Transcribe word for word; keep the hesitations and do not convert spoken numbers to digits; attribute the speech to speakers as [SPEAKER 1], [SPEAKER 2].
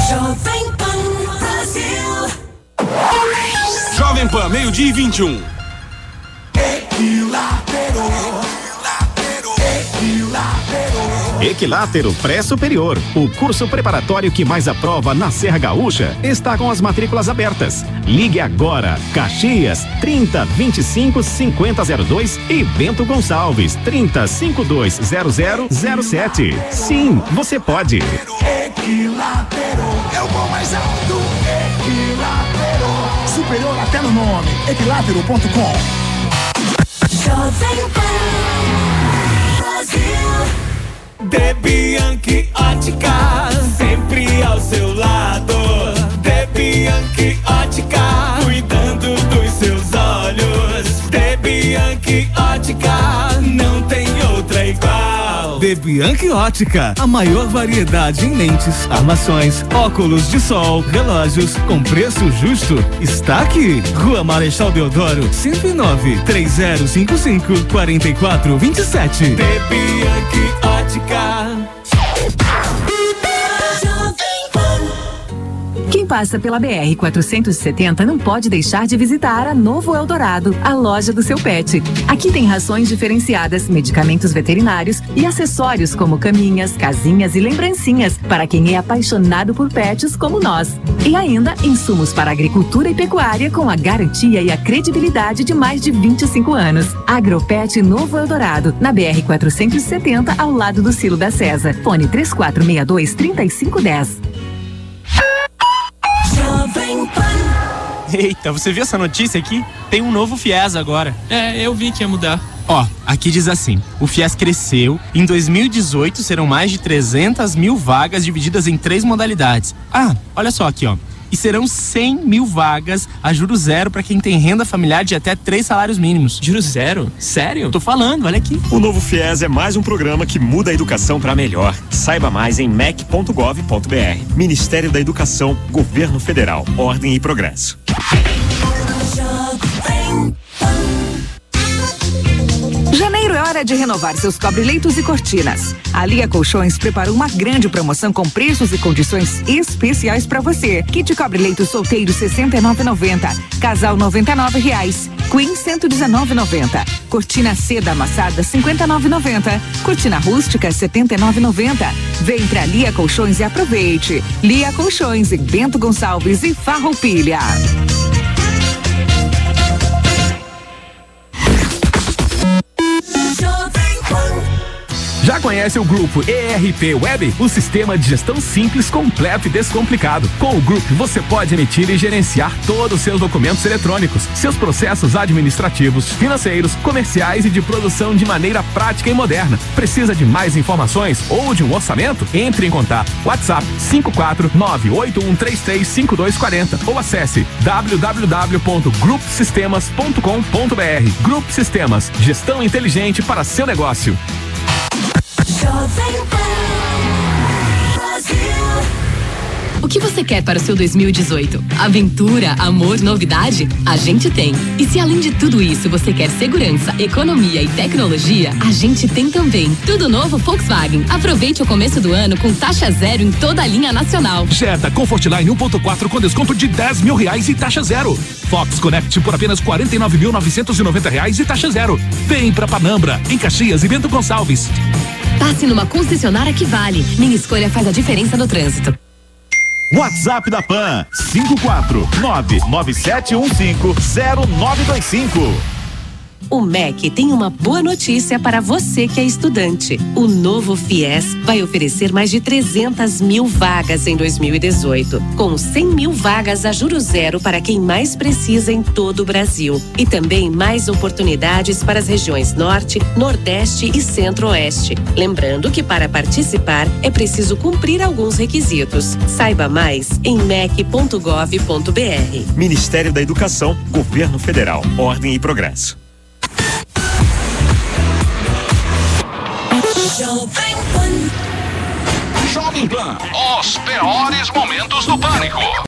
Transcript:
[SPEAKER 1] Jovem Pan Brasil.
[SPEAKER 2] Jovem Pan, meio-dia e vinte e um.
[SPEAKER 3] Equilátero Pré-Superior, o curso preparatório que mais aprova na Serra Gaúcha, está com as matrículas abertas. Ligue agora. Caxias, trinta, vinte e cinco, cinquenta, zero dois e Bento Gonçalves, trinta, cinquenta e dois, zero zero zero sete. Sim, você pode.
[SPEAKER 4] Equilátero é o bom mais alto. Equilátero, superior até no nome. Equilátero ponto com.
[SPEAKER 1] Jovem Pan Brasil.
[SPEAKER 5] De Bianchi Ótica, sempre ao seu lado. De Bianchi Ótica, cuidando dos seus olhos. De Bianchi Ótica, não tem outra igual. De Bianchi Ótica, a maior variedade em lentes, armações, óculos de sol, relógios, com preço justo, está aqui. Rua Marechal Deodoro, cento e nove, três zero cinco cinco, quatro quatro dois sete. De Bianchi Ótica.
[SPEAKER 6] Quem passa pela B R quatrocentos e setenta não pode deixar de visitar a Novo Eldorado, a loja do seu pet. Aqui tem rações diferenciadas, medicamentos veterinários e acessórios como caminhas, casinhas e lembrancinhas para quem é apaixonado por pets como nós. E ainda insumos para agricultura e pecuária com a garantia e a credibilidade de mais de vinte e cinco anos. Agropet Novo Eldorado, na B R quatrocentos e setenta, ao lado do Silo da César. Fone três quatro seis dois, três cinco um zero.
[SPEAKER 7] Eita, você viu essa notícia aqui? Tem um novo FIES agora.
[SPEAKER 8] É, eu vi que ia mudar.
[SPEAKER 7] Ó, aqui diz assim: o FIES cresceu, em dois mil e dezoito serão mais de trezentas mil vagas divididas em três modalidades. Ah, olha só aqui, ó. E serão cem mil vagas a juros zero para quem tem renda familiar de até três salários mínimos.
[SPEAKER 8] Juros zero? Sério?
[SPEAKER 7] Tô falando, olha aqui.
[SPEAKER 9] O novo FIES é mais um programa que muda a educação para melhor. Saiba mais em mec ponto gov ponto br. Ministério da Educação, Governo Federal, Ordem e Progresso.
[SPEAKER 10] Janeiro é hora de renovar seus cobre-leitos e cortinas. A Lia Colchões preparou uma grande promoção com preços e condições especiais para você. Kit cobre-leitos solteiro sessenta e nove reais e noventa centavos, casal noventa e nove reais, Queen cento e dezenove reais e noventa centavos, cortina seda amassada cinquenta e nove reais e noventa centavos, cortina rústica setenta e nove reais e noventa centavos. Vem pra Lia Colchões e aproveite. Lia Colchões em Bento Gonçalves e Farroupilha.
[SPEAKER 11] Já conhece o Grupo E R P Web? O sistema de gestão simples, completo e descomplicado. Com o Grupo, você pode emitir e gerenciar todos os seus documentos eletrônicos, seus processos administrativos, financeiros, comerciais e de produção de maneira prática e moderna. Precisa de mais informações ou de um orçamento? Entre em contato. WhatsApp cinco quatro nove oito um três três cinco dois quatro zero ou acesse w w w ponto grupo sistemas ponto com ponto b r. Grupo Sistemas, gestão inteligente para seu negócio.
[SPEAKER 12] O que você quer para o seu dois mil e dezoito? Aventura, amor, novidade? A gente tem. E se além de tudo isso você quer segurança, economia e tecnologia, a gente tem também. Tudo novo Volkswagen. Aproveite o começo do ano com taxa zero em toda a linha nacional.
[SPEAKER 11] Jetta Comfortline um ponto quatro com desconto de dez mil reais e taxa zero. Fox Connect por apenas quarenta e nove mil novecentos e noventa reais e taxa zero. Vem pra Panambra, em Caxias e Bento Gonçalves.
[SPEAKER 12] Passe numa concessionária que vale. Minha escolha faz a diferença no trânsito.
[SPEAKER 3] WhatsApp da Pan cinco quatro nove nove sete um cinco zero nove dois cinco.
[SPEAKER 13] O M E C tem uma boa notícia para você que é estudante. O novo FIES vai oferecer mais de trezentas mil vagas em dois mil e dezoito, com cem mil vagas a juros zero para quem mais precisa em todo o Brasil. E também mais oportunidades para as regiões Norte, Nordeste e Centro-Oeste. Lembrando que para participar é preciso cumprir alguns requisitos. Saiba mais em mec ponto gov ponto br.
[SPEAKER 9] Ministério da Educação, Governo Federal, Ordem e Progresso.
[SPEAKER 2] Jovem Pan, os piores momentos do pânico.